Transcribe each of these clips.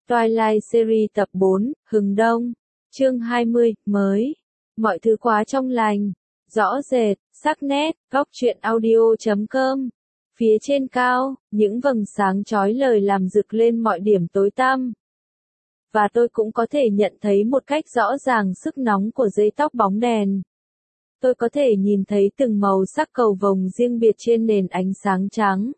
Twilight Series tập 4, Hừng Đông, chương 20, mới. Mọi thứ quá trong lành, rõ rệt, sắc nét, góc truyện audio.com. Phía trên cao, những vầng sáng chói lời làm rực lên mọi điểm tối tăm. Và tôi cũng có thể nhận thấy một cách rõ ràng sức nóng của dây tóc bóng đèn. Tôi có thể nhìn thấy từng màu sắc cầu vồng riêng biệt trên nền ánh sáng trắng.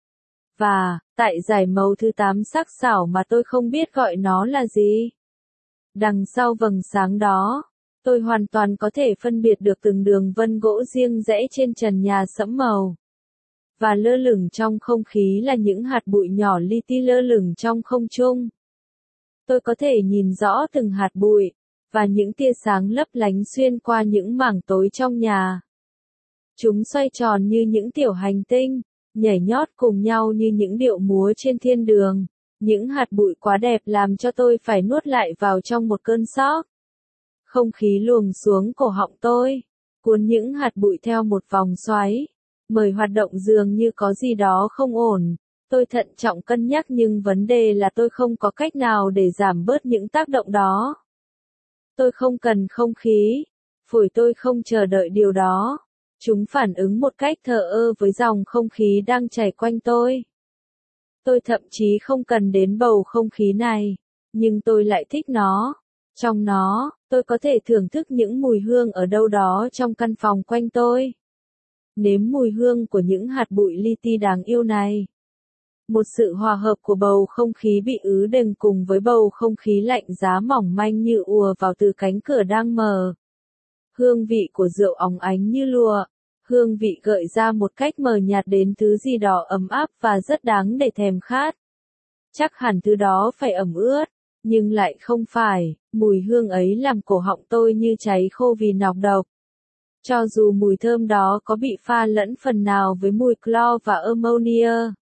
Và, tại dải màu thứ 8 sắc sảo mà tôi không biết gọi nó là gì. Đằng sau vầng sáng đó, tôi hoàn toàn có thể phân biệt được từng đường vân gỗ riêng rẽ trên trần nhà sẫm màu. Và lơ lửng trong không khí là những hạt bụi nhỏ li ti lơ lửng trong không trung. Tôi có thể nhìn rõ từng hạt bụi, và những tia sáng lấp lánh xuyên qua những mảng tối trong nhà. Chúng xoay tròn như những tiểu hành tinh, nhảy nhót cùng nhau như những điệu múa trên thiên đường. Những hạt bụi quá đẹp làm cho tôi phải nuốt lại vào trong một cơn sốc. Không khí luồng xuống cổ họng tôi, cuốn những hạt bụi theo một vòng xoáy. Mời hoạt động dường như có gì đó không ổn. Tôi thận trọng cân nhắc nhưng vấn đề là tôi không có cách nào để giảm bớt những tác động đó. Tôi không cần không khí. Phổi tôi không chờ đợi điều đó. Chúng phản ứng một cách thờ ơ với dòng không khí đang chảy quanh tôi. Tôi thậm chí không cần đến bầu không khí này, nhưng tôi lại thích nó. Trong nó, tôi có thể thưởng thức những mùi hương ở đâu đó trong căn phòng quanh tôi. Nếm mùi hương của những hạt bụi li ti đáng yêu này. Một sự hòa hợp của bầu không khí bị ứ đềnh cùng với bầu không khí lạnh giá mỏng manh như ùa vào từ cánh cửa đang mở. Hương vị của rượu óng ánh như lụa. Hương vị gợi ra một cách mờ nhạt đến thứ gì đó ấm áp và rất đáng để thèm khát. Chắc hẳn thứ đó phải ẩm ướt, nhưng lại không phải, mùi hương ấy làm cổ họng tôi như cháy khô vì nọc độc. Cho dù mùi thơm đó có bị pha lẫn phần nào với mùi clo và ammonia.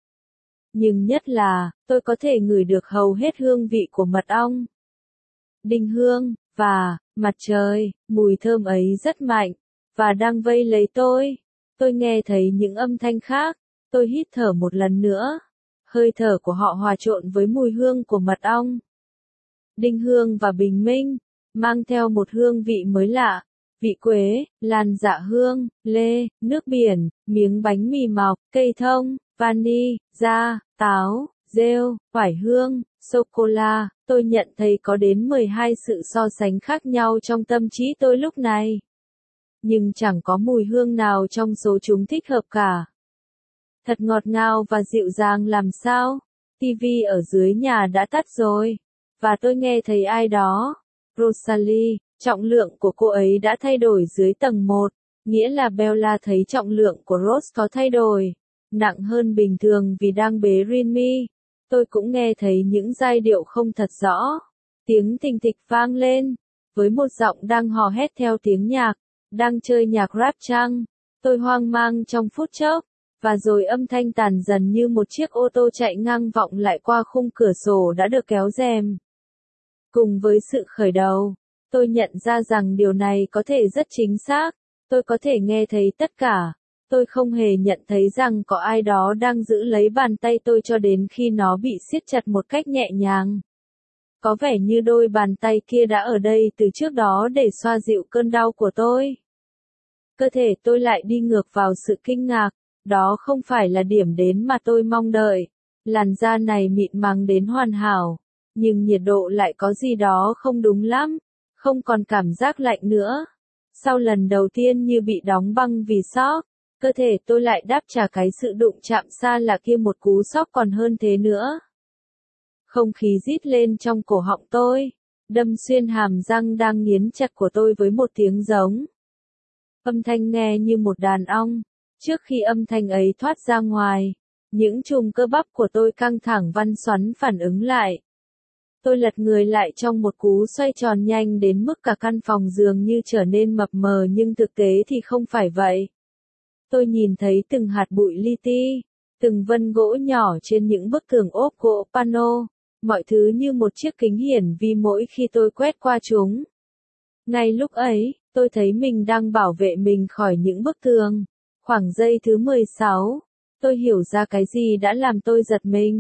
Nhưng nhất là, tôi có thể ngửi được hầu hết hương vị của mật ong, đinh hương, và mặt trời. Mùi thơm ấy rất mạnh, và đang vây lấy tôi. Tôi nghe thấy những âm thanh khác. Tôi hít thở một lần nữa. Hơi thở của họ hòa trộn với mùi hương của mật ong, đinh hương và bình minh, mang theo một hương vị mới lạ. Vị quế, lan dạ hương, lê, nước biển, miếng bánh mì mọc, cây thông, vani, da, táo, rêu, oải hương, sô-cô-la. Tôi nhận thấy có đến 12 sự so sánh khác nhau trong tâm trí tôi lúc này. Nhưng chẳng có mùi hương nào trong số chúng thích hợp cả. Thật ngọt ngào và dịu dàng làm sao. TV ở dưới nhà đã tắt rồi. Và tôi nghe thấy ai đó. Rosalie, trọng lượng của cô ấy đã thay đổi dưới tầng 1. Nghĩa là Bella thấy trọng lượng của Rose có thay đổi. Nặng hơn bình thường vì đang bế Rinmi. Tôi cũng nghe thấy những giai điệu không thật rõ. Tiếng thình thịch vang lên. Với một giọng đang hò hét theo tiếng nhạc. Đang chơi nhạc rap chăng? Tôi hoang mang trong phút chốc, và rồi âm thanh tàn dần như một chiếc ô tô chạy ngang vọng lại qua khung cửa sổ đã được kéo rèm. Cùng với sự khởi đầu, tôi nhận ra rằng điều này có thể rất chính xác. Tôi có thể nghe thấy tất cả. Tôi không hề nhận thấy rằng có ai đó đang giữ lấy bàn tay tôi cho đến khi nó bị siết chặt một cách nhẹ nhàng. Có vẻ như đôi bàn tay kia đã ở đây từ trước đó để xoa dịu cơn đau của tôi. Cơ thể tôi lại đi ngược vào sự kinh ngạc. Đó không phải là điểm đến mà tôi mong đợi. Làn da này mịn màng đến hoàn hảo. Nhưng nhiệt độ lại có gì đó không đúng lắm. Không còn cảm giác lạnh nữa. Sau lần đầu tiên như bị đóng băng vì sốc, cơ thể tôi lại đáp trả cái sự đụng chạm xa lạ kia một cú sốc còn hơn thế nữa. Không khí rít lên trong cổ họng tôi. Đâm xuyên hàm răng đang nghiến chặt của tôi với một tiếng giống. Âm thanh nghe như một đàn ong. Trước khi âm thanh ấy thoát ra ngoài, những chùm cơ bắp của tôi căng thẳng văn xoắn phản ứng lại. Tôi lật người lại trong một cú xoay tròn nhanh đến mức cả căn phòng dường như trở nên mập mờ nhưng thực tế thì không phải vậy. Tôi nhìn thấy từng hạt bụi li ti, từng vân gỗ nhỏ trên những bức tường ốp gỗ pano, mọi thứ như một chiếc kính hiển vi mỗi khi tôi quét qua chúng. Ngay lúc ấy, tôi thấy mình đang bảo vệ mình khỏi những bức tường. Khoảng giây thứ 16, tôi hiểu ra cái gì đã làm tôi giật mình.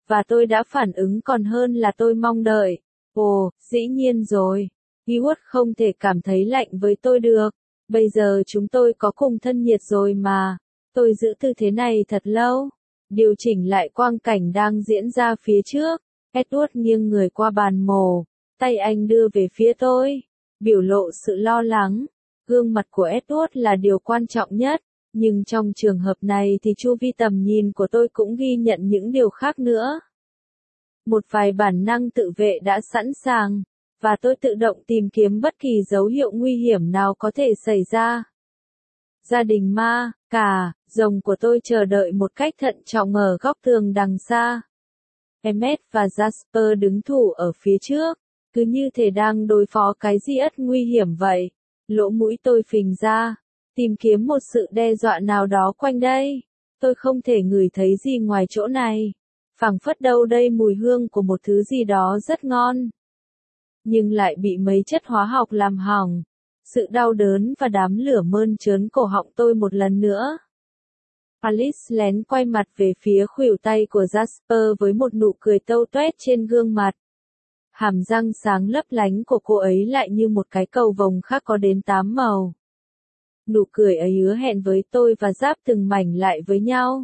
và tôi đã phản ứng còn hơn là tôi mong đợi. Ồ, dĩ nhiên rồi. Heward không thể cảm thấy lạnh với tôi được. Bây giờ chúng tôi có cùng thân nhiệt rồi mà. Tôi giữ tư thế này thật lâu. Điều chỉnh lại quang cảnh đang diễn ra phía trước. Edward nghiêng người qua bàn mổ. Tay anh đưa về phía tôi. Biểu lộ sự lo lắng. Gương mặt của Edward là điều quan trọng nhất. Nhưng trong trường hợp này thì chu vi tầm nhìn của tôi cũng ghi nhận những điều khác nữa. Một vài bản năng tự vệ đã sẵn sàng. Và tôi tự động tìm kiếm bất kỳ dấu hiệu nguy hiểm nào có thể xảy ra. Gia đình ma, cả, rồng của tôi chờ đợi một cách thận trọng ở góc tường đằng xa. Emmet và Jasper đứng thủ ở phía trước, cứ như thể đang đối phó cái gì ất nguy hiểm vậy. Lỗ mũi tôi phình ra, tìm kiếm một sự đe dọa nào đó quanh đây. Tôi không thể ngửi thấy gì ngoài chỗ này. Phảng phất đâu đây mùi hương của một thứ gì đó rất ngon. Nhưng lại bị mấy chất hóa học làm hỏng. Sự đau đớn và đám lửa mơn trớn cổ họng tôi một lần nữa. Alice lén quay mặt về phía khuỷu tay của Jasper với một nụ cười tâu tuét trên gương mặt. Hàm răng sáng lấp lánh của cô ấy lại như một cái cầu vồng khác có đến 8 màu. Nụ cười ấy hứa hẹn với tôi và giáp từng mảnh lại với nhau.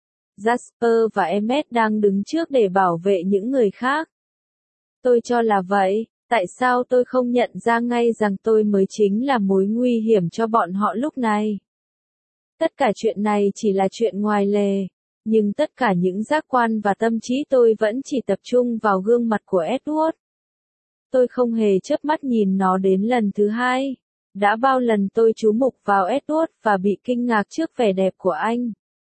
Jasper và Emmet đang đứng trước để bảo vệ những người khác. Tôi cho là vậy, tại sao tôi không nhận ra ngay rằng tôi mới chính là mối nguy hiểm cho bọn họ lúc này? Tất cả chuyện này chỉ là chuyện ngoài lề, nhưng tất cả những giác quan và tâm trí tôi vẫn chỉ tập trung vào gương mặt của Edward. Tôi không hề chớp mắt nhìn nó đến lần thứ hai. Đã bao lần tôi chú mục vào Edward và bị kinh ngạc trước vẻ đẹp của anh.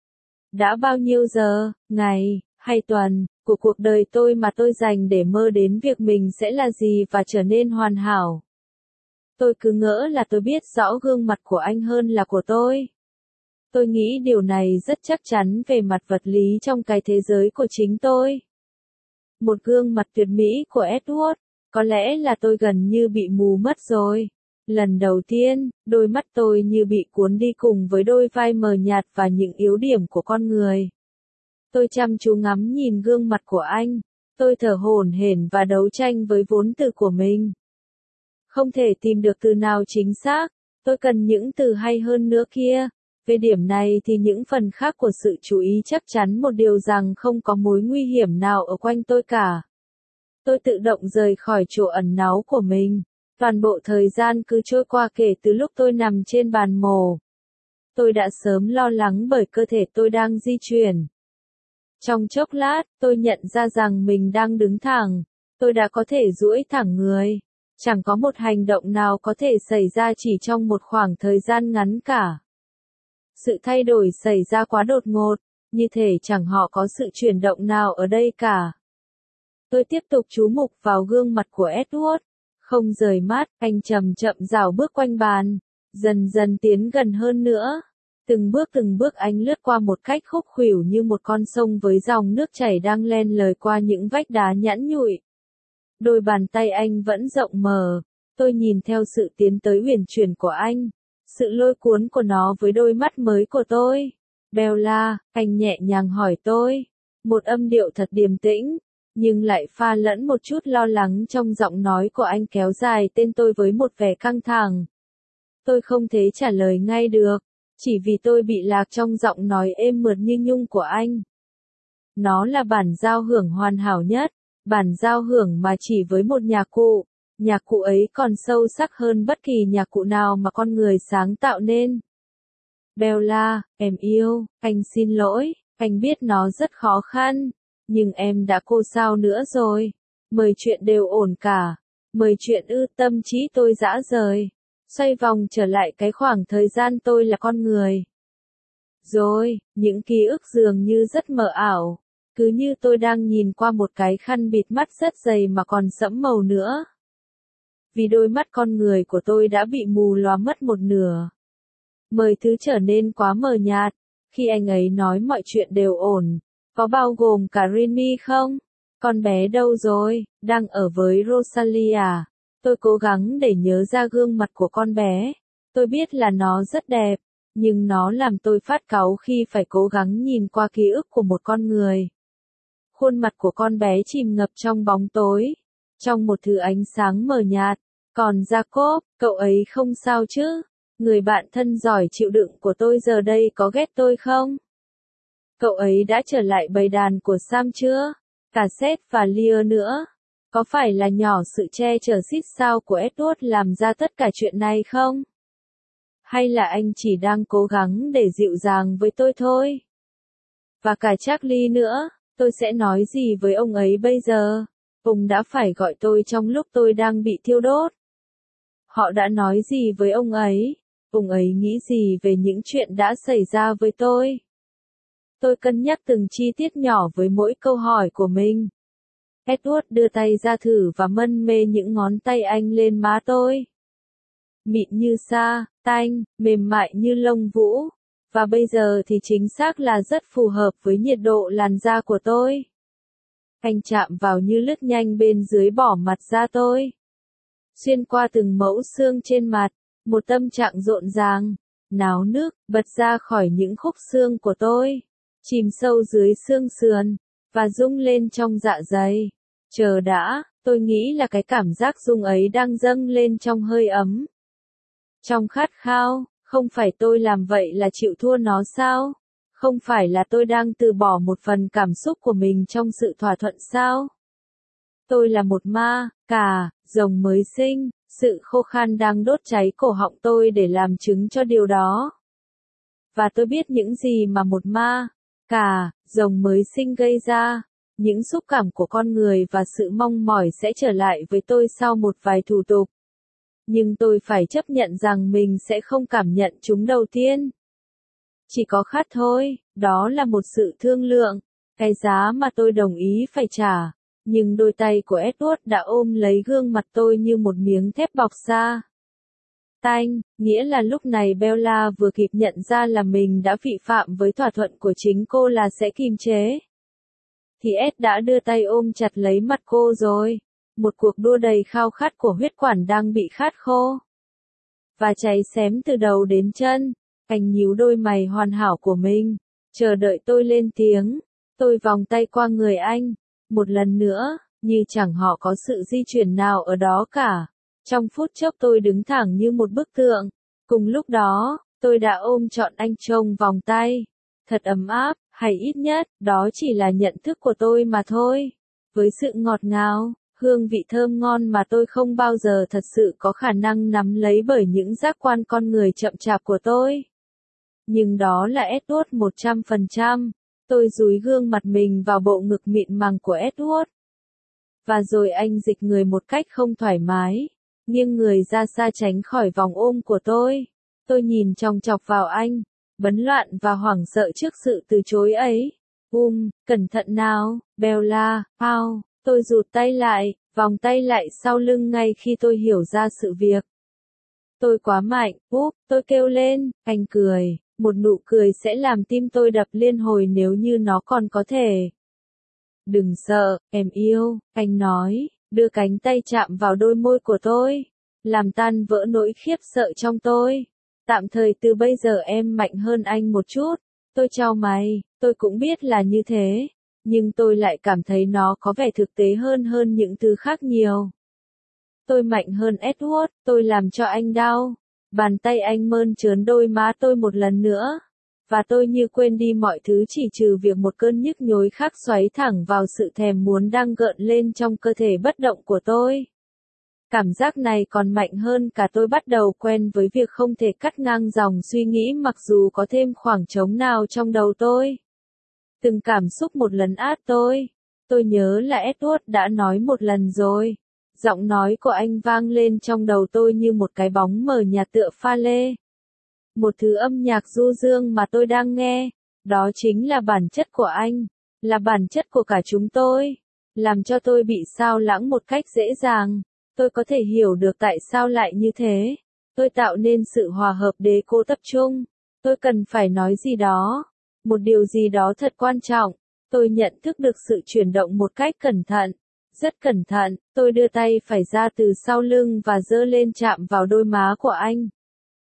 Đã bao nhiêu giờ, ngày, hay tuần, của cuộc đời tôi mà tôi dành để mơ đến việc mình sẽ là gì và trở nên hoàn hảo. Tôi cứ ngỡ là tôi biết rõ gương mặt của anh hơn là của tôi. Tôi nghĩ điều này rất chắc chắn về mặt vật lý trong cái thế giới của chính tôi. Một gương mặt tuyệt mỹ của Edward, có lẽ là tôi gần như bị mù mất rồi. Lần đầu tiên, đôi mắt tôi như bị cuốn đi cùng với đôi vai mờ nhạt và những yếu điểm của con người. Tôi chăm chú ngắm nhìn gương mặt của anh. Tôi thở hổn hển và đấu tranh với vốn từ của mình. Không thể tìm được từ nào chính xác. Tôi cần những từ hay hơn nữa kia. Về điểm này thì những phần khác của sự chú ý chắc chắn một điều rằng không có mối nguy hiểm nào ở quanh tôi cả. Tôi tự động rời khỏi chỗ ẩn náu của mình. Toàn bộ thời gian cứ trôi qua kể từ lúc tôi nằm trên bàn mổ. Tôi đã sớm lo lắng bởi cơ thể tôi đang di chuyển. Trong chốc lát, tôi nhận ra rằng mình đang đứng thẳng. Tôi đã có thể duỗi thẳng người. Chẳng có một hành động nào có thể xảy ra chỉ trong một khoảng thời gian ngắn cả. Sự thay đổi xảy ra quá đột ngột, như thể chẳng họ có sự chuyển động nào ở đây cả. Tôi tiếp tục chú mục vào gương mặt của Edward. Không rời mắt, anh chậm chậm rảo bước quanh bàn. Dần dần tiến gần hơn nữa. Từng bước anh lướt qua một cách khúc khuỷu như một con sông với dòng nước chảy đang len lỏi qua những vách đá nhẵn nhụi. Đôi bàn tay anh vẫn rộng mở. Tôi nhìn theo sự tiến tới uyển chuyển của anh. Sự lôi cuốn của nó với đôi mắt mới của tôi. Bella, anh nhẹ nhàng hỏi tôi. Một âm điệu thật điềm tĩnh, nhưng lại pha lẫn một chút lo lắng trong giọng nói của anh kéo dài tên tôi với một vẻ căng thẳng. Tôi không thể trả lời ngay được, chỉ vì tôi bị lạc trong giọng nói êm mượt như nhung của anh. Nó là bản giao hưởng hoàn hảo nhất, bản giao hưởng mà chỉ với một nhạc cụ. Nhạc cụ ấy còn sâu sắc hơn bất kỳ nhạc cụ nào mà con người sáng tạo nên. Bella, em yêu, anh xin lỗi, anh biết nó rất khó khăn, nhưng em đã cô sao nữa rồi. Mười chuyện đều ổn cả. Mười chuyện tâm trí tôi dã rời. Xoay vòng trở lại cái khoảng thời gian tôi là con người. Rồi, những ký ức dường như rất mờ ảo. Cứ như tôi đang nhìn qua một cái khăn bịt mắt rất dày mà còn sẫm màu nữa. Vì đôi mắt con người của tôi đã bị mù lòa mất một nửa. Mọi thứ trở nên quá mờ nhạt. Khi anh ấy nói mọi chuyện đều ổn, có bao gồm cả Remy không? Con bé đâu rồi? Đang ở với Rosalia. Tôi cố gắng để nhớ ra gương mặt của con bé. Tôi biết là nó rất đẹp, nhưng nó làm tôi phát cáu khi phải cố gắng nhìn qua ký ức của một con người. Khuôn mặt của con bé chìm ngập trong bóng tối, trong một thứ ánh sáng mờ nhạt. Còn Jacob, cậu ấy không sao chứ? Người bạn thân giỏi chịu đựng của tôi giờ đây có ghét tôi không? Cậu ấy đã trở lại bầy đàn của Sam chưa? Cả Seth và Lear nữa. Có phải là nhỏ sự che chở xít sao của Edward làm ra tất cả chuyện này không? Hay là anh chỉ đang cố gắng để dịu dàng với tôi thôi? Và cả Charlie nữa, tôi sẽ nói gì với ông ấy bây giờ? Ông đã phải gọi tôi trong lúc tôi đang bị thiêu đốt. Họ đã nói gì với ông ấy? Ông ấy nghĩ gì về những chuyện đã xảy ra với tôi? Tôi cân nhắc từng chi tiết nhỏ với mỗi câu hỏi của mình. Edward đưa tay ra thử và mân mê những ngón tay anh lên má tôi. Mịn như sa, tanh, mềm mại như lông vũ. Và bây giờ thì chính xác là rất phù hợp với nhiệt độ làn da của tôi. Anh chạm vào như lướt nhanh bên dưới bỏ mặt da tôi. Xuyên qua từng mẫu xương trên mặt, một tâm trạng rộn ràng, náo nức, bật ra khỏi những khúc xương của tôi, chìm sâu dưới xương sườn, và rung lên trong dạ dày. Chờ đã, tôi nghĩ là cái cảm giác rung ấy đang dâng lên trong hơi ấm. Trong khát khao, không phải tôi làm vậy là chịu thua nó sao? Không phải là tôi đang từ bỏ một phần cảm xúc của mình trong sự thỏa thuận sao? Tôi là một ma, cà, rồng mới sinh, sự khô khan đang đốt cháy cổ họng tôi để làm chứng cho điều đó. Và tôi biết những gì mà một ma, cà, rồng mới sinh gây ra, những xúc cảm của con người và sự mong mỏi sẽ trở lại với tôi sau một vài thủ tục. Nhưng tôi phải chấp nhận rằng mình sẽ không cảm nhận chúng đầu tiên. Chỉ có khát thôi, đó là một sự thương lượng, cái giá mà tôi đồng ý phải trả. Nhưng đôi tay của Edward đã ôm lấy gương mặt tôi như một miếng thép bọc da. Tanh, nghĩa là lúc này Bella vừa kịp nhận ra là mình đã vi phạm với thỏa thuận của chính cô là sẽ kiềm chế. Thì Ed đã đưa tay ôm chặt lấy mặt cô rồi. Một cuộc đua đầy khao khát của huyết quản đang bị khát khô. Và cháy xém từ đầu đến chân. Anh nhíu đôi mày hoàn hảo của mình, chờ đợi tôi lên tiếng. Tôi vòng tay qua người anh. Một lần nữa, như chẳng họ có sự di chuyển nào ở đó cả. Trong phút chốc tôi đứng thẳng như một bức tượng. Cùng lúc đó, tôi đã ôm trọn anh trong vòng tay. Thật ấm áp, hay ít nhất, đó chỉ là nhận thức của tôi mà thôi. Với sự ngọt ngào, hương vị thơm ngon mà tôi không bao giờ thật sự có khả năng nắm lấy bởi những giác quan con người chậm chạp của tôi. Nhưng đó là Edward 100%. Tôi dúi gương mặt mình vào bộ ngực mịn màng của Edward. Và rồi anh dịch người một cách không thoải mái, nghiêng người ra xa tránh khỏi vòng ôm của tôi. Tôi nhìn chòng chọc vào anh, bấn loạn và hoảng sợ trước sự từ chối ấy. Cẩn thận nào, Bella, Paul. Tôi rụt tay lại, vòng tay lại sau lưng ngay khi tôi hiểu ra sự việc. Tôi quá mạnh, tôi kêu lên, anh cười. Một nụ cười sẽ làm tim tôi đập liên hồi nếu như nó còn có thể. Đừng sợ, em yêu, anh nói, đưa cánh tay chạm vào đôi môi của tôi, làm tan vỡ nỗi khiếp sợ trong tôi. Tạm thời từ bây giờ em mạnh hơn anh một chút. Tôi chau mày, tôi cũng biết là như thế, nhưng tôi lại cảm thấy nó có vẻ thực tế hơn những thứ khác nhiều. Tôi mạnh hơn Edward, tôi làm cho anh đau. Bàn tay anh mơn trớn đôi má tôi một lần nữa. Và tôi như quên đi mọi thứ chỉ trừ việc một cơn nhức nhối khác xoáy thẳng vào sự thèm muốn đang gợn lên trong cơ thể bất động của tôi. Cảm giác này còn mạnh hơn cả tôi bắt đầu quen với việc không thể cắt ngang dòng suy nghĩ mặc dù có thêm khoảng trống nào trong đầu tôi. Từng cảm xúc một lần át tôi. Tôi nhớ là Edward đã nói một lần rồi. Giọng nói của anh vang lên trong đầu tôi như một cái bóng mờ nhạt tựa pha lê. Một thứ âm nhạc du dương mà tôi đang nghe, đó chính là bản chất của anh, là bản chất của cả chúng tôi, làm cho tôi bị sao lãng một cách dễ dàng. Tôi có thể hiểu được tại sao lại như thế. Tôi tạo nên sự hòa hợp để cô tập trung. Tôi cần phải nói gì đó, một điều gì đó thật quan trọng. Tôi nhận thức được sự chuyển động một cách cẩn thận. Rất cẩn thận, tôi đưa tay phải ra từ sau lưng và giơ lên chạm vào đôi má của anh.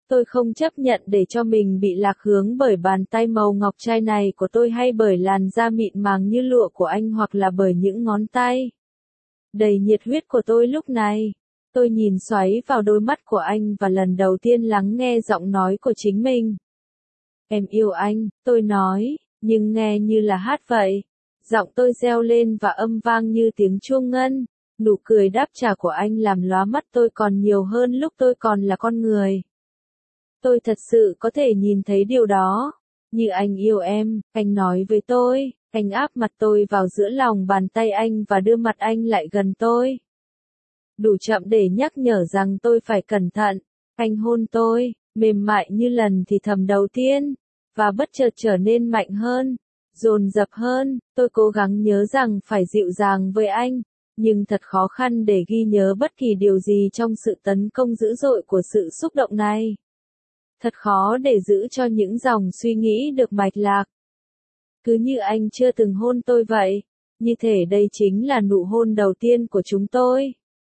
Tôi không chấp nhận để cho mình bị lạc hướng bởi bàn tay màu ngọc trai này của tôi hay bởi làn da mịn màng như lụa của anh hoặc là bởi những ngón tay đầy nhiệt huyết của tôi lúc này. Tôi nhìn xoáy vào đôi mắt của anh và lần đầu tiên lắng nghe giọng nói của chính mình. Em yêu anh, tôi nói, nhưng nghe như là hát vậy. Giọng tôi reo lên và âm vang như tiếng chuông ngân. Nụ cười đáp trả của anh làm lóa mắt tôi còn nhiều hơn lúc tôi còn là con người. Tôi thật sự có thể nhìn thấy điều đó. Như anh yêu em, anh nói với tôi, anh áp mặt tôi vào giữa lòng bàn tay anh và đưa mặt anh lại gần tôi. Đủ chậm để nhắc nhở rằng tôi phải cẩn thận. Anh hôn tôi, mềm mại như lần thì thầm đầu tiên, và bất chợt trở nên mạnh hơn, dồn dập hơn. Tôi cố gắng nhớ rằng phải dịu dàng với anh, nhưng thật khó khăn để ghi nhớ bất kỳ điều gì trong sự tấn công dữ dội của sự xúc động này. Thật khó để giữ cho những dòng suy nghĩ được mạch lạc. Cứ như anh chưa từng hôn tôi vậy, như thể đây chính là nụ hôn đầu tiên của chúng tôi.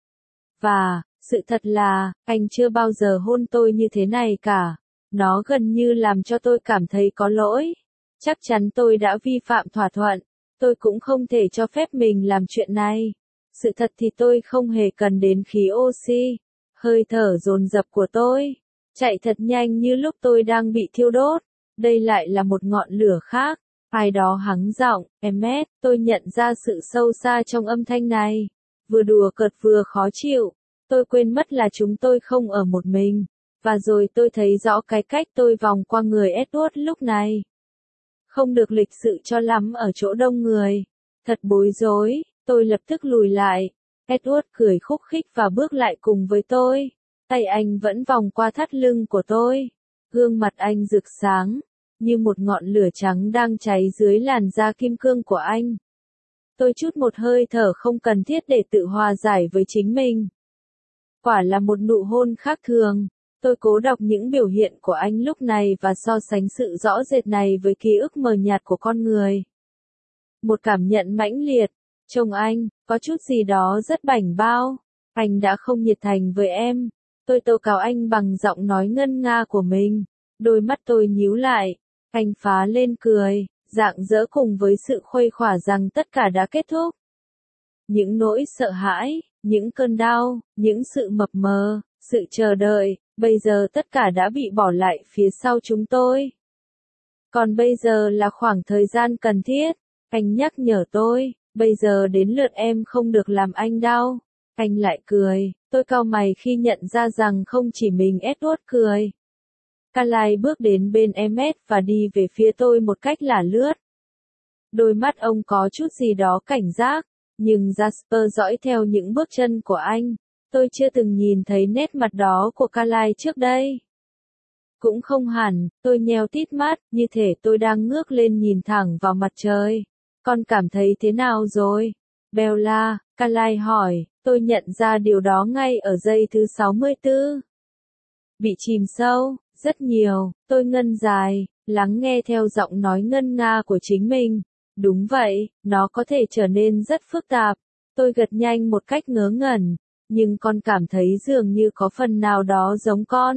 Và, sự thật là, anh chưa bao giờ hôn tôi như thế này cả. Nó gần như làm cho tôi cảm thấy có lỗi. Chắc chắn tôi đã vi phạm thỏa thuận. Tôi cũng không thể cho phép mình làm chuyện này. Sự thật thì tôi không hề cần đến khí oxy. Hơi thở dồn dập của tôi chạy thật nhanh như lúc tôi đang bị thiêu đốt. Đây lại là một ngọn lửa khác. Ai đó hắng giọng, Emmet, tôi nhận ra sự sâu xa trong âm thanh này. Vừa đùa cợt vừa khó chịu. Tôi quên mất là chúng tôi không ở một mình. Và rồi tôi thấy rõ cái cách tôi vòng qua người Edward lúc này. Không được lịch sự cho lắm ở chỗ đông người. Thật bối rối, tôi lập tức lùi lại. Edward cười khúc khích và bước lại cùng với tôi. Tay anh vẫn vòng qua thắt lưng của tôi. Gương mặt anh rực sáng, như một ngọn lửa trắng đang cháy dưới làn da kim cương của anh. Tôi trút một hơi thở không cần thiết để tự hòa giải với chính mình. Quả là một nụ hôn khác thường. Tôi cố đọc những biểu hiện của anh lúc này và so sánh sự rõ rệt này với ký ức mờ nhạt của con người. Một cảm nhận mãnh liệt. Trông anh, có chút gì đó rất bảnh bao. Anh đã không nhiệt thành với em. Tôi tố cáo anh bằng giọng nói ngân nga của mình. Đôi mắt tôi nhíu lại. Anh phá lên cười, rạng rỡ cùng với sự khuây khỏa rằng tất cả đã kết thúc. Những nỗi sợ hãi, những cơn đau, những sự mập mờ, sự chờ đợi, bây giờ tất cả đã bị bỏ lại phía sau chúng tôi. Còn bây giờ là khoảng thời gian cần thiết. Anh nhắc nhở tôi, bây giờ đến lượt em không được làm anh đau. Anh lại cười, tôi cau mày khi nhận ra rằng không chỉ mình Edward cười. Carlyle bước đến bên Emmet và đi về phía tôi một cách lả lướt. Đôi mắt ông có chút gì đó cảnh giác, nhưng Jasper dõi theo những bước chân của anh. Tôi chưa từng nhìn thấy nét mặt đó của Carlyle trước đây. Cũng không hẳn, tôi nheo tít mắt, như thể tôi đang ngước lên nhìn thẳng vào mặt trời. Con cảm thấy thế nào rồi? Bella, Carlyle hỏi, tôi nhận ra điều đó ngay ở giây thứ 64. Bị chìm sâu, rất nhiều, tôi ngân dài, lắng nghe theo giọng nói ngân nga của chính mình. Đúng vậy, nó có thể trở nên rất phức tạp. Tôi gật nhanh một cách ngớ ngẩn, nhưng con cảm thấy dường như có phần nào đó giống con.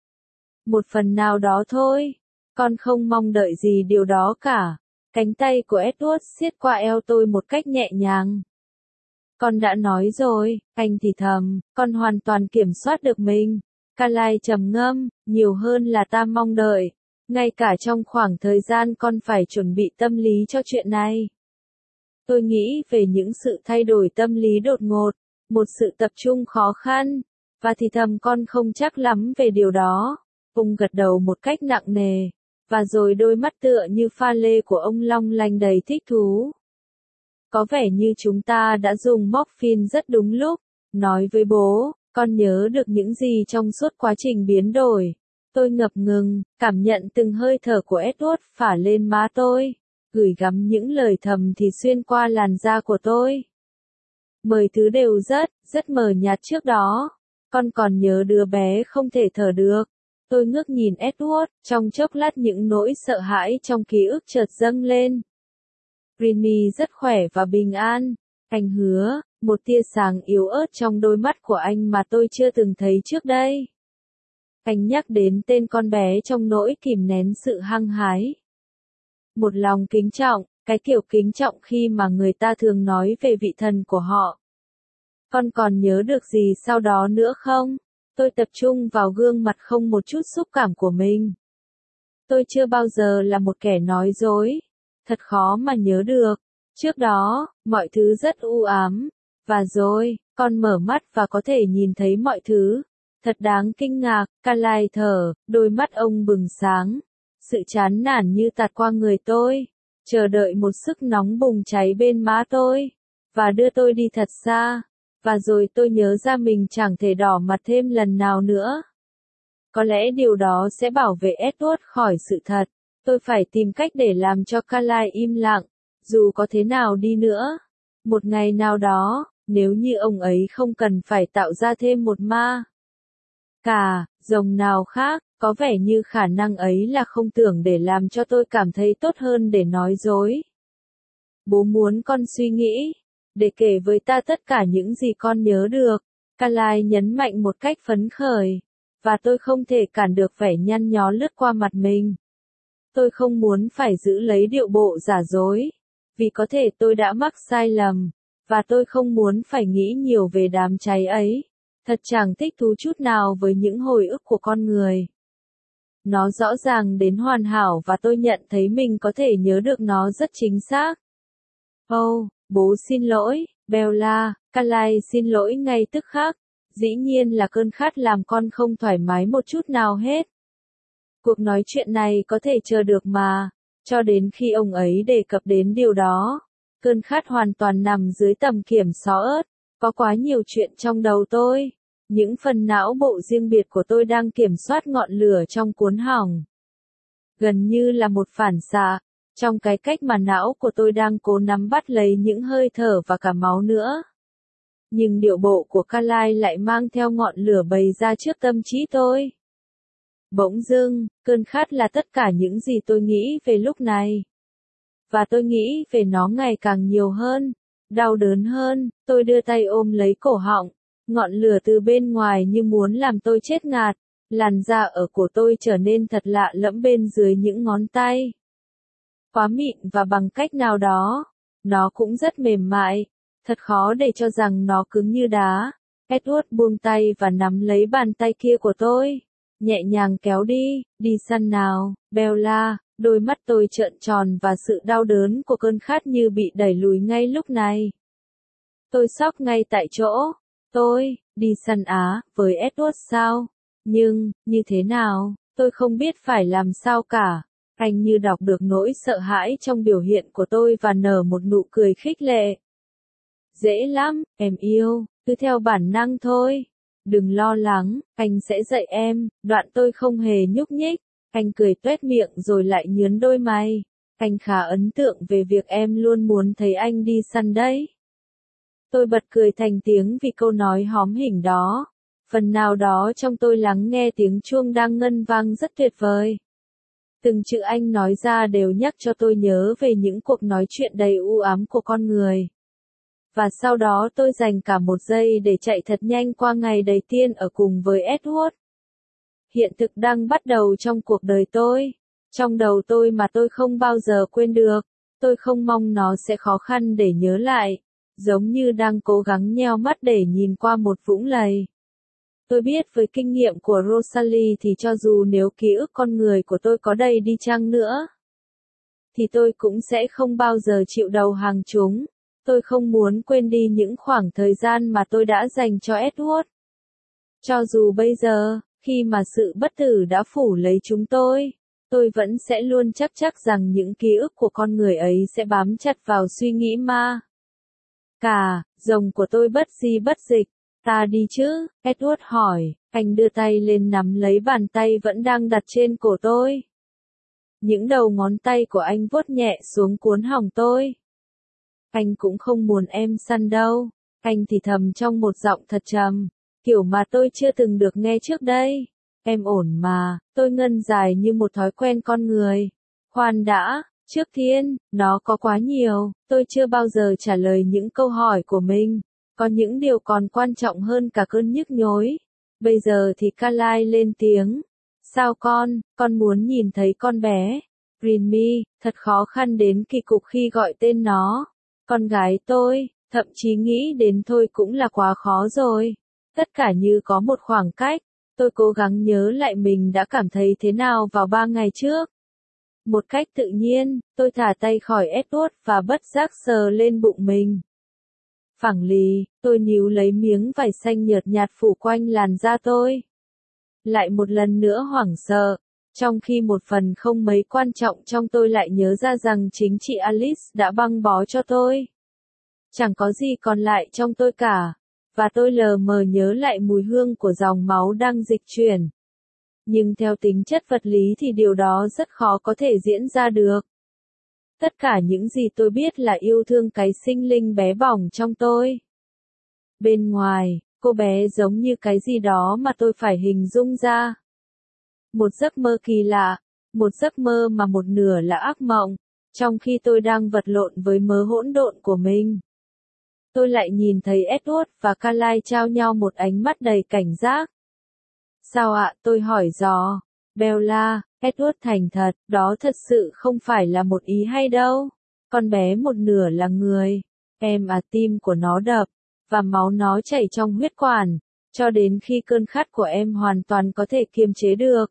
Một phần nào đó thôi. Con không mong đợi gì điều đó cả. Cánh tay của Edward siết qua eo tôi một cách nhẹ nhàng. Con đã nói rồi, anh thì thầm, con hoàn toàn kiểm soát được mình. Carlyle trầm ngâm, nhiều hơn là ta mong đợi. Ngay cả trong khoảng thời gian con phải chuẩn bị tâm lý cho chuyện này. Tôi nghĩ về những sự thay đổi tâm lý đột ngột, một sự tập trung khó khăn, và thì thầm con không chắc lắm về điều đó. Ông gật đầu một cách nặng nề, và rồi đôi mắt tựa như pha lê của ông long lanh đầy thích thú. Có vẻ như chúng ta đã dùng morphine rất đúng lúc. Nói với bố, con nhớ được những gì trong suốt quá trình biến đổi. Tôi ngập ngừng, cảm nhận từng hơi thở của Edward phả lên má tôi, gửi gắm những lời thầm thì xuyên qua làn da của tôi. Mọi thứ đều rất mờ nhạt trước đó. Con còn nhớ đứa bé không thể thở được. Tôi ngước nhìn Edward, trong chốc lát những nỗi sợ hãi trong ký ức chợt dâng lên. Britney rất khỏe và bình an. Anh hứa, một tia sáng yếu ớt trong đôi mắt của anh mà tôi chưa từng thấy trước đây. Anh nhắc đến tên con bé trong nỗi kìm nén sự hăng hái. Một lòng kính trọng, cái kiểu kính trọng khi mà người ta thường nói về vị thần của họ. Con còn nhớ được gì sau đó nữa không? Tôi tập trung vào gương mặt không một chút xúc cảm của mình. Tôi chưa bao giờ là một kẻ nói dối. Thật khó mà nhớ được. Trước đó, mọi thứ rất u ám. Và rồi, con mở mắt và có thể nhìn thấy mọi thứ. Thật đáng kinh ngạc, Carlyle thở, đôi mắt ông bừng sáng. Sự chán nản như tạt qua người tôi. Chờ đợi một sức nóng bùng cháy bên má tôi. Và đưa tôi đi thật xa. Và rồi tôi nhớ ra mình chẳng thể đỏ mặt thêm lần nào nữa. Có lẽ điều đó sẽ bảo vệ Edward khỏi sự thật. Tôi phải tìm cách để làm cho Carlyle im lặng, dù có thế nào đi nữa. Một ngày nào đó, nếu như ông ấy không cần phải tạo ra thêm một ma cả rồng nào khác, có vẻ như khả năng ấy là không tưởng để làm cho tôi cảm thấy tốt hơn để nói dối. Bố muốn con suy nghĩ, để kể với ta tất cả những gì con nhớ được. Carlyle nhấn mạnh một cách phấn khởi. Và tôi không thể cản được vẻ nhăn nhó lướt qua mặt mình. Tôi không muốn phải giữ lấy điệu bộ giả dối. Vì có thể tôi đã mắc sai lầm. Và tôi không muốn phải nghĩ nhiều về đám cháy ấy. Thật chẳng thích thú chút nào với những hồi ức của con người. Nó rõ ràng đến hoàn hảo và tôi nhận thấy mình có thể nhớ được nó rất chính xác. Bố xin lỗi, Bella. Carlyle xin lỗi ngay tức khắc. Dĩ nhiên là cơn khát làm con không thoải mái một chút nào hết. Cuộc nói chuyện này có thể chờ được mà. Cho đến khi ông ấy đề cập đến điều đó. Cơn khát hoàn toàn nằm dưới tầm kiểm soát. Có quá nhiều chuyện trong đầu tôi. Những phần não bộ riêng biệt của tôi đang kiểm soát ngọn lửa trong cuốn họng. Gần như là một phản xạ. Trong cái cách mà não của tôi đang cố nắm bắt lấy những hơi thở và cả máu nữa. Nhưng điệu bộ của Carlyle lại mang theo ngọn lửa bày ra trước tâm trí tôi. Bỗng dưng, cơn khát là tất cả những gì tôi nghĩ về lúc này. Và tôi nghĩ về nó ngày càng nhiều hơn, đau đớn hơn, tôi đưa tay ôm lấy cổ họng, ngọn lửa từ bên ngoài như muốn làm tôi chết ngạt, làn da ở cổ tôi trở nên thật lạ lẫm bên dưới những ngón tay. Quá mịn và bằng cách nào đó, nó cũng rất mềm mại. Thật khó để cho rằng nó cứng như đá. Edward buông tay và nắm lấy bàn tay kia của tôi. Nhẹ nhàng kéo đi săn nào, Bella. Đôi mắt tôi trợn tròn và sự đau đớn của cơn khát như bị đẩy lùi ngay lúc này. Tôi sốc ngay tại chỗ. Đi săn á, với Edward sao? Nhưng, như thế nào, tôi không biết phải làm sao cả. Anh như đọc được nỗi sợ hãi trong biểu hiện của tôi và nở một nụ cười khích lệ. Dễ lắm, em yêu, cứ theo bản năng thôi. Đừng lo lắng, anh sẽ dạy em. Đoạn tôi không hề nhúc nhích. Anh cười tuét miệng rồi lại nhướng đôi mày. Anh khá ấn tượng về việc em luôn muốn thấy anh đi săn đấy. Tôi bật cười thành tiếng vì câu nói hóm hỉnh đó. Phần nào đó trong tôi lắng nghe tiếng chuông đang ngân vang rất tuyệt vời. Từng chữ anh nói ra đều nhắc cho tôi nhớ về những cuộc nói chuyện đầy u ám của con người. Và sau đó tôi dành cả một giây để chạy thật nhanh qua ngày đầy tiên ở cùng với Edward. Hiện thực đang bắt đầu trong cuộc đời tôi. Trong đầu tôi mà tôi không bao giờ quên được. Tôi không mong nó sẽ khó khăn để nhớ lại. Giống như đang cố gắng nheo mắt để nhìn qua một vũng lầy. Tôi biết với kinh nghiệm của Rosalie thì cho dù nếu ký ức con người của tôi có đầy đi chăng nữa, thì tôi cũng sẽ không bao giờ chịu đầu hàng chúng. Tôi không muốn quên đi những khoảng thời gian mà tôi đã dành cho Edward. Cho dù bây giờ, khi mà sự bất tử đã phủ lấy chúng tôi vẫn sẽ luôn chắc rằng những ký ức của con người ấy sẽ bám chặt vào suy nghĩ ma cả, rồng của tôi bất di bất dịch. Ta đi chứ? Edward hỏi, anh đưa tay lên nắm lấy bàn tay vẫn đang đặt trên cổ tôi. Những đầu ngón tay của anh vuốt nhẹ xuống cuốn họng tôi. Anh cũng không muốn em săn đâu. Anh thì thầm trong một giọng thật trầm, kiểu mà tôi chưa từng được nghe trước đây. Em ổn mà, tôi ngân dài như một thói quen con người. Khoan đã, trước tiên, nó có quá nhiều, tôi chưa bao giờ trả lời những câu hỏi của mình. Có những điều còn quan trọng hơn cả cơn nhức nhối. Bây giờ thì Carlyle lên tiếng. Sao con muốn nhìn thấy con bé. Grimmy, thật khó khăn đến kỳ cục khi gọi tên nó. Con gái tôi, thậm chí nghĩ đến thôi cũng là quá khó rồi. Tất cả như có một khoảng cách. Tôi cố gắng nhớ lại mình đã cảm thấy thế nào vào 3 ngày trước. Một cách tự nhiên, tôi thả tay khỏi Edward và bất giác sờ lên bụng mình. Phẳng lì, tôi níu lấy miếng vải xanh nhợt nhạt phủ quanh làn da tôi. Lại một lần nữa hoảng sợ, trong khi một phần không mấy quan trọng trong tôi lại nhớ ra rằng chính chị Alice đã băng bó cho tôi. Chẳng có gì còn lại trong tôi cả, và tôi lờ mờ nhớ lại mùi hương của dòng máu đang dịch chuyển. Nhưng theo tính chất vật lý thì điều đó rất khó có thể diễn ra được. Tất cả những gì tôi biết là yêu thương cái sinh linh bé bỏng trong tôi. Bên ngoài, cô bé giống như cái gì đó mà tôi phải hình dung ra. Một giấc mơ kỳ lạ, một giấc mơ mà một nửa là ác mộng, trong khi tôi đang vật lộn với mớ hỗn độn của mình. Tôi lại nhìn thấy Edward và Carlyle trao nhau một ánh mắt đầy cảnh giác. Sao ạ, tôi hỏi dò. Bella, Edward thành thật, đó thật sự không phải là một ý hay đâu. Con bé một nửa là người. Em tim của nó đập, và máu nó chảy trong huyết quản, cho đến khi cơn khát của em hoàn toàn có thể kiềm chế được.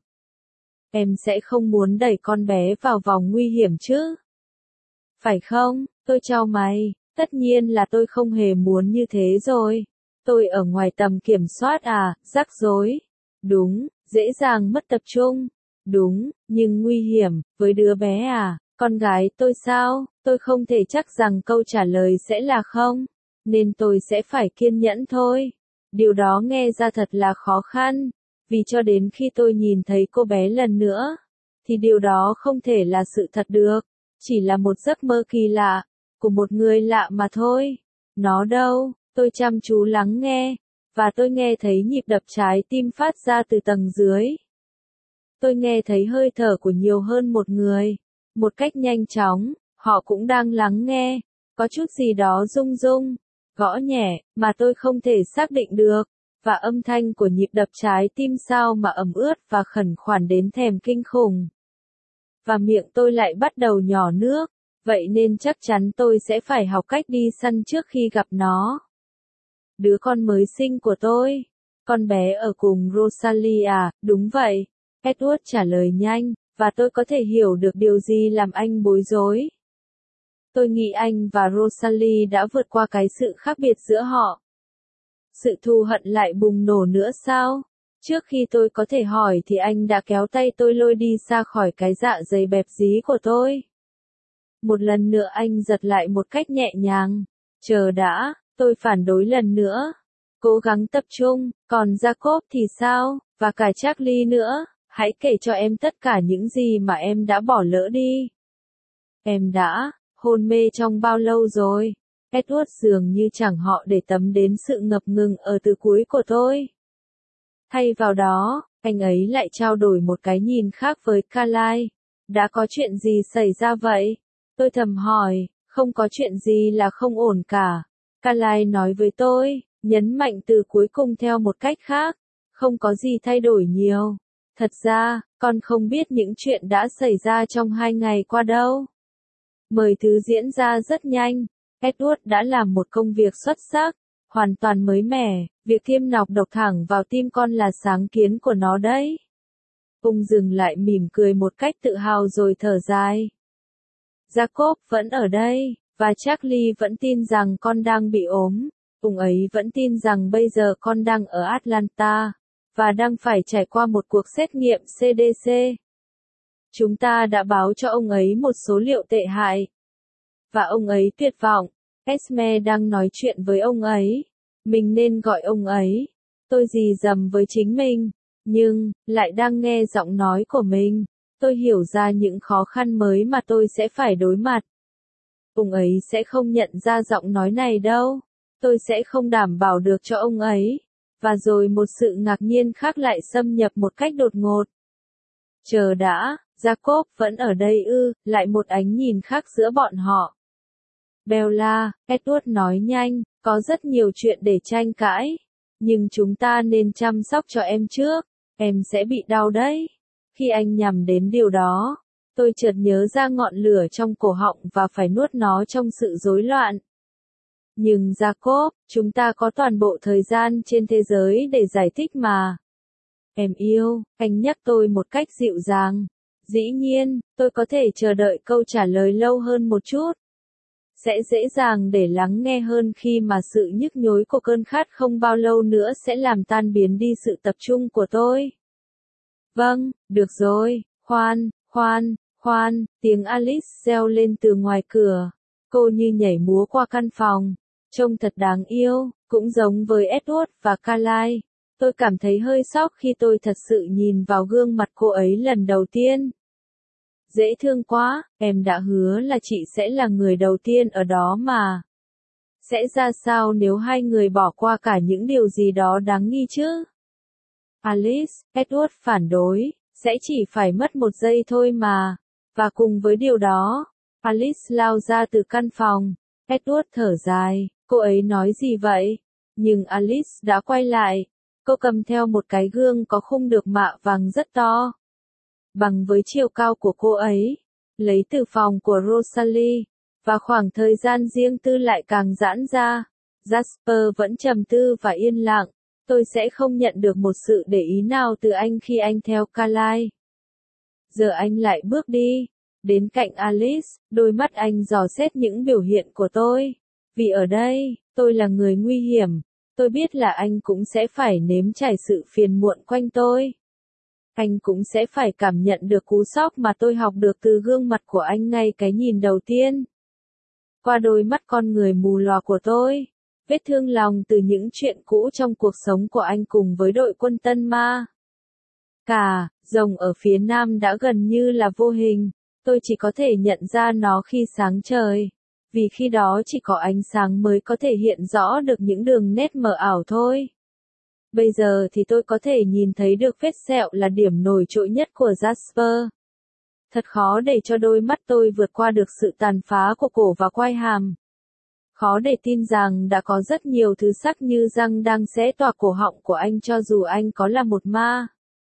Em sẽ không muốn đẩy con bé vào vòng nguy hiểm chứ? Phải không? Tôi chau mày. Tất nhiên là tôi không hề muốn như thế rồi. Tôi ở ngoài tầm kiểm soát rắc rối. Đúng, dễ dàng mất tập trung. Đúng, nhưng nguy hiểm, với đứa bé con gái tôi sao? Tôi không thể chắc rằng câu trả lời sẽ là không. Nên tôi sẽ phải kiên nhẫn thôi. Điều đó nghe ra thật là khó khăn. Vì cho đến khi tôi nhìn thấy cô bé lần nữa, thì điều đó không thể là sự thật được. Chỉ là một giấc mơ kỳ lạ, của một người lạ mà thôi. Nó đâu? Tôi chăm chú lắng nghe, và tôi nghe thấy nhịp đập trái tim phát ra từ tầng dưới. Tôi nghe thấy hơi thở của nhiều hơn một người. Một cách nhanh chóng, họ cũng đang lắng nghe. Có chút gì đó rung rung, gõ nhẹ, mà tôi không thể xác định được. Và âm thanh của nhịp đập trái tim sao mà ẩm ướt và khẩn khoản đến thèm kinh khủng. Và miệng tôi lại bắt đầu nhỏ nước. Vậy nên chắc chắn tôi sẽ phải học cách đi săn trước khi gặp nó. Đứa con mới sinh của tôi. Con bé ở cùng Rosalie đúng vậy. Edward trả lời nhanh, và tôi có thể hiểu được điều gì làm anh bối rối. Tôi nghĩ anh và Rosalie đã vượt qua cái sự khác biệt giữa họ. Sự thù hận lại bùng nổ nữa sao? Trước khi tôi có thể hỏi thì anh đã kéo tay tôi lôi đi xa khỏi cái dạ dày bẹp dí của tôi. Một lần nữa anh giật lại một cách nhẹ nhàng. Chờ đã, tôi phản đối lần nữa. Cố gắng tập trung, còn Jacob thì sao? Và cả Charlie nữa, hãy kể cho em tất cả những gì mà em đã bỏ lỡ đi. Em đã hôn mê trong bao lâu rồi? Edward dường như chẳng họ để tâm đến sự ngập ngừng ở từ cuối của tôi. Thay vào đó, anh ấy lại trao đổi một cái nhìn khác với Carlyle. Đã có chuyện gì xảy ra vậy? Tôi thầm hỏi, không có chuyện gì là không ổn cả. Carlyle nói với tôi, nhấn mạnh từ cuối cùng theo một cách khác. Không có gì thay đổi nhiều. Thật ra, con không biết những chuyện đã xảy ra trong 2 ngày qua đâu. Mọi thứ diễn ra rất nhanh. Edward đã làm một công việc xuất sắc, hoàn toàn mới mẻ. Việc tiêm nọc độc thẳng vào tim con là sáng kiến của nó đấy. Ông dừng lại mỉm cười một cách tự hào rồi thở dài. Jacob vẫn ở đây, và Charlie vẫn tin rằng con đang bị ốm. Ông ấy vẫn tin rằng bây giờ con đang ở Atlanta, và đang phải trải qua một cuộc xét nghiệm CDC. Chúng ta đã báo cho ông ấy một số liệu tệ hại. Và ông ấy tuyệt vọng. Esme đang nói chuyện với ông ấy. Mình nên gọi ông ấy. Tôi rì rầm với chính mình. Nhưng, lại đang nghe giọng nói của mình. Tôi hiểu ra những khó khăn mới mà tôi sẽ phải đối mặt. Ông ấy sẽ không nhận ra giọng nói này đâu. Tôi sẽ không đảm bảo được cho ông ấy. Và rồi một sự ngạc nhiên khác lại xâm nhập một cách đột ngột. Chờ đã, Jacob vẫn ở đây ư? Lại một ánh nhìn khác giữa bọn họ. Bella, Edward nói nhanh, có rất nhiều chuyện để tranh cãi. Nhưng chúng ta nên chăm sóc cho em trước, em sẽ bị đau đấy. Khi anh nhằm đến điều đó, tôi chợt nhớ ra ngọn lửa trong cổ họng và phải nuốt nó trong sự rối loạn. Nhưng Jacob, chúng ta có toàn bộ thời gian trên thế giới để giải thích mà. Em yêu, anh nhắc tôi một cách dịu dàng. Dĩ nhiên, tôi có thể chờ đợi câu trả lời lâu hơn một chút. Sẽ dễ dàng để lắng nghe hơn khi mà sự nhức nhối của cơn khát không bao lâu nữa sẽ làm tan biến đi sự tập trung của tôi. Vâng, được rồi, khoan, tiếng Alice reo lên từ ngoài cửa. Cô như nhảy múa qua căn phòng, trông thật đáng yêu, cũng giống với Edward và Carlisle. Tôi cảm thấy hơi sốc khi tôi thật sự nhìn vào gương mặt cô ấy lần đầu tiên. Dễ thương quá, em đã hứa là chị sẽ là người đầu tiên ở đó mà. Sẽ ra sao nếu hai người bỏ qua cả những điều gì đó đáng nghi chứ? Alice, Edward phản đối, sẽ chỉ phải mất một giây thôi mà. Và cùng với điều đó, Alice lao ra từ căn phòng. Edward thở dài, cô ấy nói gì vậy? Nhưng Alice đã quay lại. Cô cầm theo một cái gương có khung được mạ vàng rất to, bằng với chiều cao của cô ấy, lấy từ phòng của Rosalie, và khoảng thời gian riêng tư lại càng giãn ra. Jasper vẫn trầm tư và yên lặng. Tôi sẽ không nhận được một sự để ý nào từ anh khi anh theo Carlisle. Giờ anh lại bước đi, đến cạnh Alice, đôi mắt anh dò xét những biểu hiện của tôi. Vì ở đây, tôi là người nguy hiểm. Tôi biết là anh cũng sẽ phải nếm trải sự phiền muộn quanh tôi. Anh cũng sẽ phải cảm nhận được cú sốc mà tôi học được từ gương mặt của anh ngay cái nhìn đầu tiên. Qua đôi mắt con người mù lòa của tôi, vết thương lòng từ những chuyện cũ trong cuộc sống của anh cùng với đội quân Tân Ma. Cả, rồng ở phía nam đã gần như là vô hình, tôi chỉ có thể nhận ra nó khi sáng trời. Vì khi đó chỉ có ánh sáng mới có thể hiện rõ được những đường nét mờ ảo thôi. Bây giờ thì tôi có thể nhìn thấy được vết sẹo là điểm nổi trội nhất của Jasper. Thật khó để cho đôi mắt tôi vượt qua được sự tàn phá của cổ và quai hàm. Khó để tin rằng đã có rất nhiều thứ sắc như răng đang xé toạc cổ họng của anh cho dù anh có là một ma.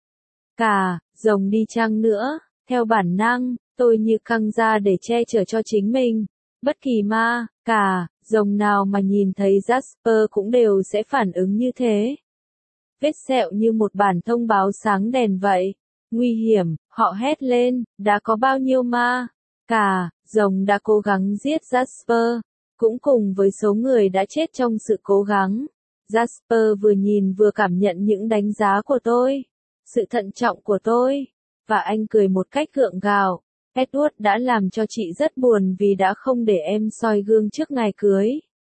Cả, rồng đi chăng nữa, theo bản năng, tôi như căng ra để che chở cho chính mình. Bất kỳ ma, cả, rồng nào mà nhìn thấy Jasper cũng đều sẽ phản ứng như thế. Vết sẹo như một bản thông báo sáng đèn vậy. Nguy hiểm, họ hét lên, đã có bao nhiêu ma? Cả, rồng đã cố gắng giết Jasper, cũng cùng với số người đã chết trong sự cố gắng. Jasper vừa nhìn vừa cảm nhận những đánh giá của tôi, sự thận trọng của tôi, và anh cười một cách gượng gạo. Edward đã làm cho chị rất buồn vì đã không để em soi gương trước ngày cưới.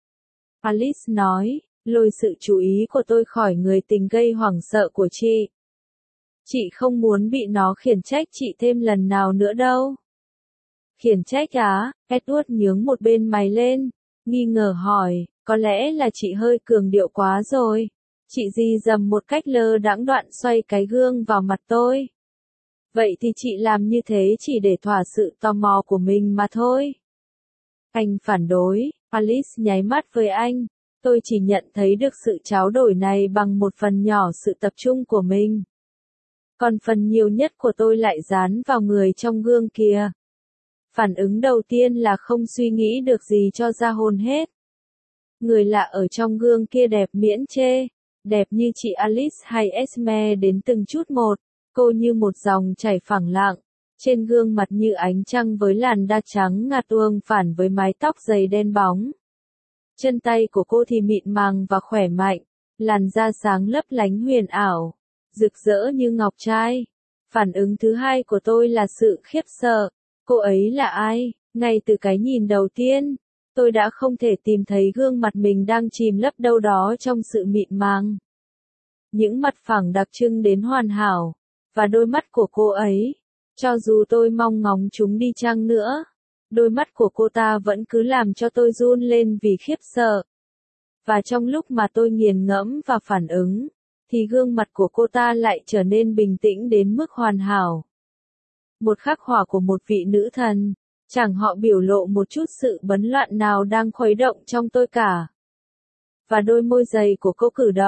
Alice nói, lôi sự chú ý của tôi khỏi người tình gây hoảng sợ của chị. Chị không muốn bị nó khiển trách chị thêm lần nào nữa đâu. Khiển trách á? Edward nhướng một bên mày lên, nghi ngờ hỏi, có lẽ là chị hơi cường điệu quá rồi. Chị dì dầm một cách lơ đãng đoạn xoay cái gương vào mặt tôi. Vậy thì chị làm như thế chỉ để thỏa sự tò mò của mình mà thôi. Anh phản đối, Alice nháy mắt với anh. Tôi chỉ nhận thấy được sự tráo đổi này bằng một phần nhỏ sự tập trung của mình. Còn phần nhiều nhất của tôi lại dán vào người trong gương kia. Phản ứng đầu tiên là không suy nghĩ được gì cho ra hồn hết. Người lạ ở trong gương kia đẹp miễn chê, đẹp như chị Alice hay Esme đến từng chút một. Cô như một dòng chảy phẳng lặng, trên gương mặt như ánh trăng với làn da trắng ngà tuông phản với mái tóc dày đen bóng. Chân tay của cô thì mịn màng và khỏe mạnh, làn da sáng lấp lánh huyền ảo, rực rỡ như ngọc trai. Phản ứng thứ hai của tôi là sự khiếp sợ. Cô ấy là ai? Ngay từ cái nhìn đầu tiên, tôi đã không thể tìm thấy gương mặt mình đang chìm lấp đâu đó trong sự mịn màng. Những mặt phẳng đặc trưng đến hoàn hảo, và đôi mắt của cô ấy, cho dù tôi mong ngóng chúng đi chăng nữa, đôi mắt của cô ta vẫn cứ làm cho tôi run lên vì khiếp sợ. Và trong lúc mà tôi nghiền ngẫm và phản ứng, thì gương mặt của cô ta lại trở nên bình tĩnh đến mức hoàn hảo. Một khắc họa của một vị nữ thần, chẳng họ biểu lộ một chút sự bấn loạn nào đang khuấy động trong tôi cả. Và đôi môi dày của cô cử động,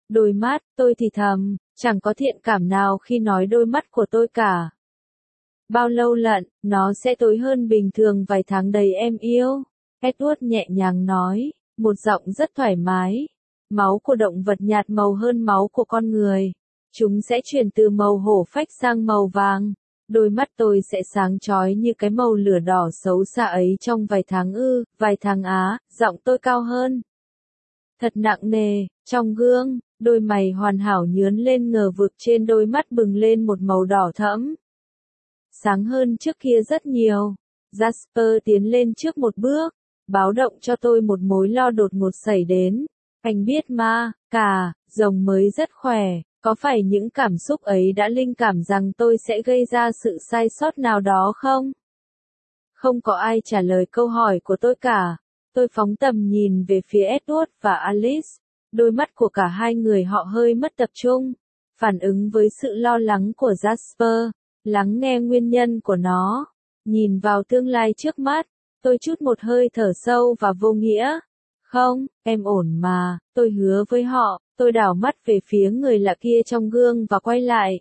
Đôi mắt, tôi thì thầm, chẳng có thiện cảm nào khi nói đôi mắt của tôi cả. Bao lâu lận, nó sẽ tối hơn bình thường vài tháng đấy em yêu. Edward nhẹ nhàng nói, một giọng rất thoải mái. Máu của động vật nhạt màu hơn máu của con người. Chúng sẽ chuyển từ màu hổ phách sang màu vàng. Đôi mắt tôi sẽ sáng chói như cái màu lửa đỏ xấu xa ấy trong vài tháng vài tháng á, giọng tôi cao hơn. Thật nặng nề, trong gương, đôi mày hoàn hảo nhướn lên ngờ vực trên đôi mắt bừng lên một màu đỏ thẫm. Sáng hơn trước kia rất nhiều. Jasper tiến lên trước một bước, báo động cho tôi một mối lo đột ngột xảy đến. Anh biết mà, cả, rồng mới rất khỏe, có phải những cảm xúc ấy đã linh cảm rằng tôi sẽ gây ra sự sai sót nào đó không? Không có ai trả lời câu hỏi của tôi cả. Tôi phóng tầm nhìn về phía Edward và Alice. Đôi mắt của cả hai người họ hơi mất tập trung. Phản ứng với sự lo lắng của Jasper. Lắng nghe nguyên nhân của nó. Nhìn vào tương lai trước mắt. Tôi trút một hơi thở sâu và vô nghĩa. Không, em ổn mà, tôi hứa với họ. Tôi đảo mắt về phía người lạ kia trong gương và quay lại.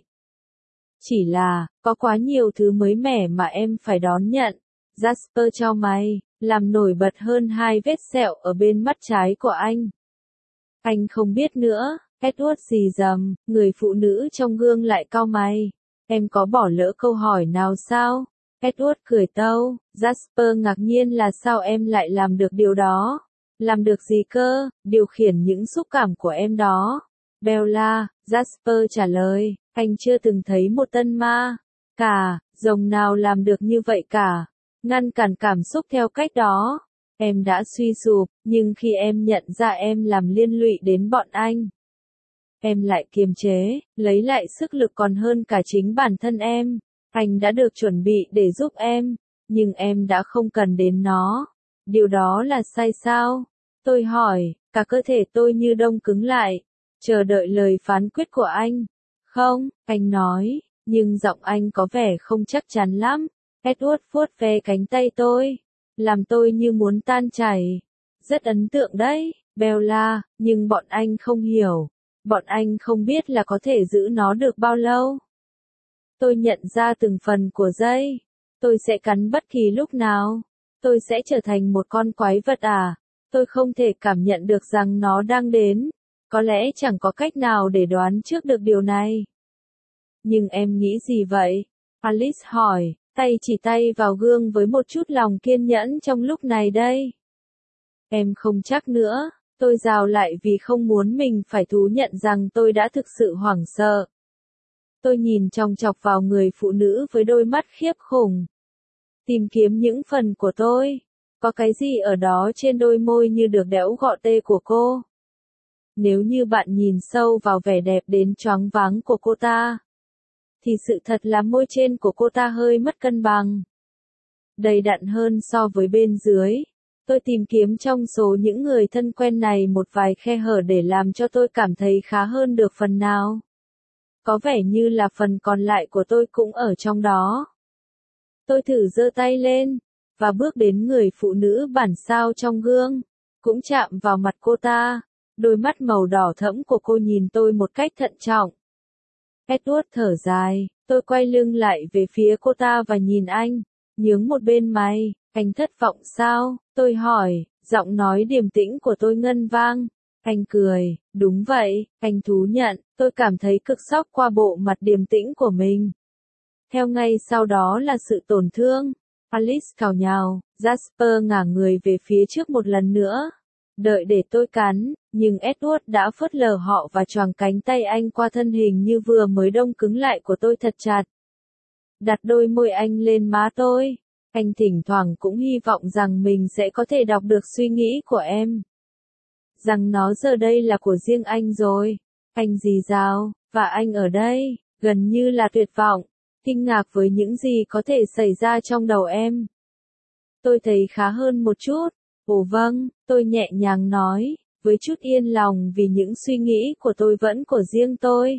Chỉ là, có quá nhiều thứ mới mẻ mà em phải đón nhận. Jasper chau mày, làm nổi bật hơn 2 vết sẹo ở bên mắt trái của anh. Anh không biết nữa, Edward rì rầm, người phụ nữ trong gương lại cau mày. Em có bỏ lỡ câu hỏi nào sao? Edward cười tâu, Jasper ngạc nhiên là sao em lại làm được điều đó? Làm được gì cơ? Điều khiển những xúc cảm của em đó. Bella, Jasper trả lời, anh chưa từng thấy một tân ma. Cả, rồng nào làm được như vậy cả. Ngăn cản cảm xúc theo cách đó. Em đã suy sụp, nhưng khi em nhận ra em làm liên lụy đến bọn anh. Em lại kiềm chế, lấy lại sức lực còn hơn cả chính bản thân em. Anh đã được chuẩn bị để giúp em, nhưng em đã không cần đến nó. Điều đó là sai sao? Tôi hỏi, cả cơ thể tôi như đông cứng lại, chờ đợi lời phán quyết của anh. Không, anh nói, nhưng giọng anh có vẻ không chắc chắn lắm. Edward vuốt ve cánh tay tôi, làm tôi như muốn tan chảy. Rất ấn tượng đấy, Bella, nhưng bọn anh không hiểu. Bọn anh không biết là có thể giữ nó được bao lâu. Tôi nhận ra từng phần của dây. Tôi sẽ cắn bất kỳ lúc nào. Tôi sẽ trở thành một con quái vật à? Tôi không thể cảm nhận được rằng nó đang đến. Có lẽ chẳng có cách nào để đoán trước được điều này. Nhưng em nghĩ gì vậy? Alice hỏi, tay chỉ tay vào gương với một chút lòng kiên nhẫn trong lúc này đây. Em không chắc nữa. Tôi rào lại vì không muốn mình phải thú nhận rằng tôi đã thực sự hoảng sợ. Tôi nhìn chòng chọc vào người phụ nữ với đôi mắt khiếp khủng. Tìm kiếm những phần của tôi. Có cái gì ở đó trên đôi môi như được đẽo gọt tê của cô? Nếu như bạn nhìn sâu vào vẻ đẹp đến choáng váng của cô ta, thì sự thật là môi trên của cô ta hơi mất cân bằng. Đầy đặn hơn so với bên dưới. Tôi tìm kiếm trong số những người thân quen này một vài khe hở để làm cho tôi cảm thấy khá hơn được phần nào. Có vẻ như là phần còn lại của tôi cũng ở trong đó. Tôi thử giơ tay lên, và bước đến người phụ nữ bản sao trong gương, cũng chạm vào mặt cô ta. Đôi mắt màu đỏ thẫm của cô nhìn tôi một cách thận trọng. Edward thở dài, tôi quay lưng lại về phía cô ta và nhìn anh, nhướng một bên mày. Anh thất vọng sao? Tôi hỏi, giọng nói điềm tĩnh của tôi ngân vang. Anh cười, đúng vậy, anh thú nhận, tôi cảm thấy cực sốc qua bộ mặt điềm tĩnh của mình. Theo ngay sau đó là sự tổn thương. Alice cào nhào, Jasper ngả người về phía trước một lần nữa. Đợi để tôi cắn, nhưng Edward đã phớt lờ họ và choàng cánh tay anh qua thân hình như vừa mới đông cứng lại của tôi thật chặt. Đặt đôi môi anh lên má tôi. Anh thỉnh thoảng cũng hy vọng rằng mình sẽ có thể đọc được suy nghĩ của em. Rằng nó giờ đây là của riêng anh rồi. Anh rì rào, và anh ở đây, gần như là tuyệt vọng, kinh ngạc với những gì có thể xảy ra trong đầu em. Tôi thấy khá hơn một chút. Ồ vâng, tôi nhẹ nhàng nói, với chút yên lòng vì những suy nghĩ của tôi vẫn của riêng tôi.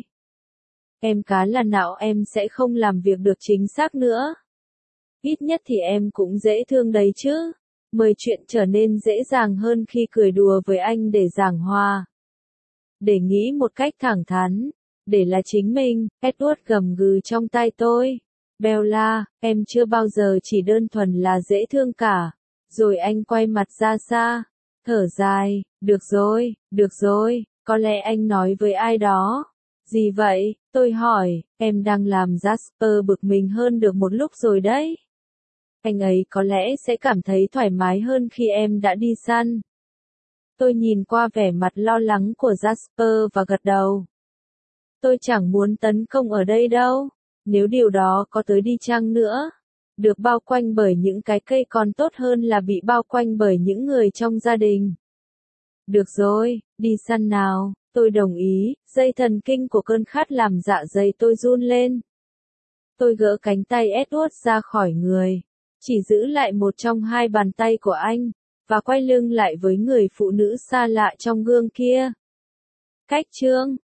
Em cá là não em sẽ không làm việc được chính xác nữa. Ít nhất thì em cũng dễ thương đấy chứ. Mời chuyện trở nên dễ dàng hơn khi cười đùa với anh để giảng hòa. để nghĩ một cách thẳng thắn, để là chính mình. Edward gầm gừ trong tai tôi. Bella, em chưa bao giờ chỉ đơn thuần là dễ thương cả. Rồi anh quay mặt ra xa, thở dài, được rồi, có lẽ anh nói với ai đó. Gì vậy? Tôi hỏi, em đang làm Jasper bực mình hơn được một lúc rồi đấy. Anh ấy có lẽ sẽ cảm thấy thoải mái hơn khi em đã đi săn. Tôi nhìn qua vẻ mặt lo lắng của Jasper và gật đầu. Tôi chẳng muốn tấn công ở đây đâu, nếu điều đó có tới đi chăng nữa. Được bao quanh bởi những cái cây còn tốt hơn là bị bao quanh bởi những người trong gia đình. Được rồi, đi săn nào, tôi đồng ý, dây thần kinh của cơn khát làm dạ dày tôi run lên. Tôi gỡ cánh tay Edward ra khỏi người, chỉ giữ lại một trong hai bàn tay của anh, và quay lưng lại với người phụ nữ xa lạ trong gương kia. Cách chương